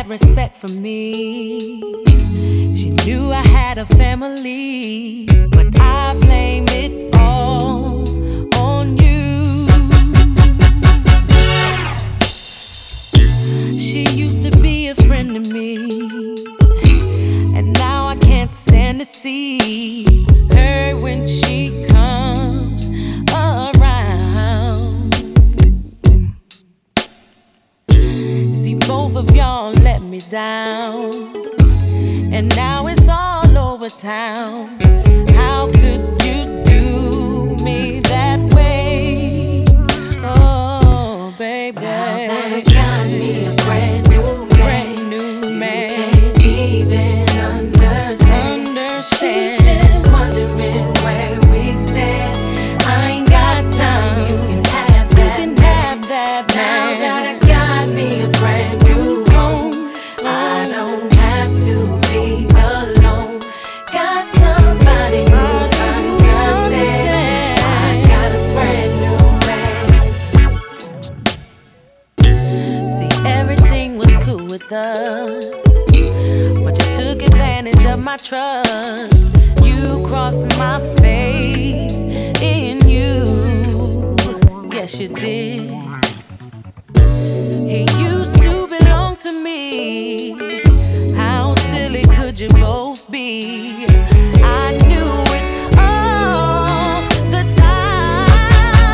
respect for me. She knew I had a family, but I blame it all on you. She used to be a friend to me, and now I can't stand to see her when she comes around. See, both of y'all let me down, and now it's all over town. How could you do me that way? Oh, baby. Now that I got me a brand new man, you can't even understand. She's been wondering where we stand. I ain't got time, you can have that. Now that I got me a brand new home, I don't have to be alone. Got somebody who understands. I got a brand new man. See, everything was cool with us, but you took advantage of my trust. You crossed my faith in you. Yes, you did. He used to belong to me. How silly could you both be? I knew it all the time.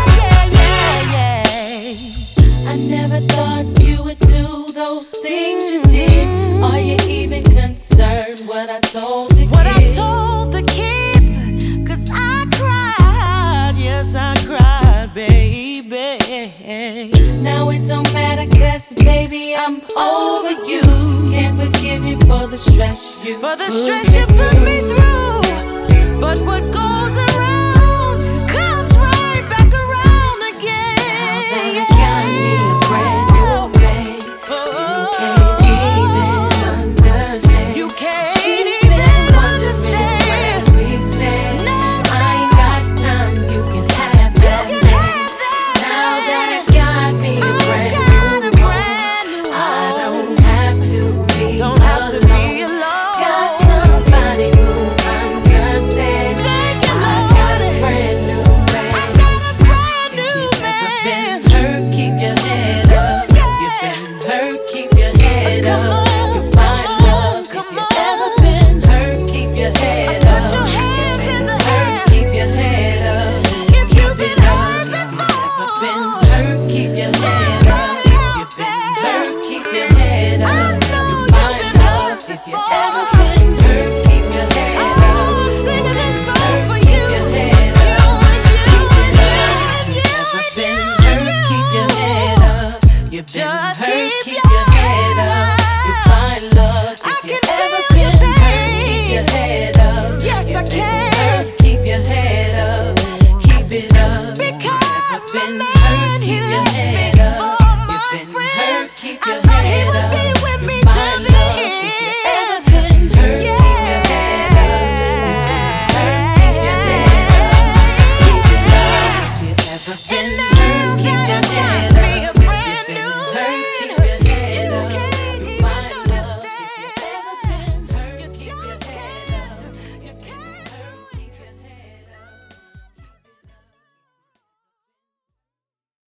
Yeah. I never thought you would do those things you did. Are you even concerned what I told the kids? What I told the kids, 'cause I cried, yes I cried, baby. Now it don't matter 'cause baby I'm over you. Can't forgive you for the stress you put me through. But what goes around comes right back around again. Now that I got me a brand new man, you can't even understand. You can't She's even been wondering understand. where we stand. No, I ain't got time, you can have that. Now that I got me a brand new home, I don't have to be alone. Got somebody who understands. I got a brand new man. If you've ever been hurt, keep your head up. You've been hurt, keep your head up. You'll find love. If you've ever been hurt, keep your head up. Put your hands in the Hurt, air. keep your head up. If you've been hurt Never been before, hurt, keep your head up. You've been hurt, keep your head up. You'll find love. If you've ever been hurt, keep your head up. singing this song Hurt, for keep you. your head up. Keep it up. Never been hurt, keep your head up. You've been Just hurt, keep keep your your head up. You'll find love. I If you've can ever feel been your hurt, keep your pain. head up. Yes, I You've been can. hurt, keep your head up. Keep it up. Because Never been my hurt, man, he keep your left me head up. for my You've been friend. hurt, keep I your thought he head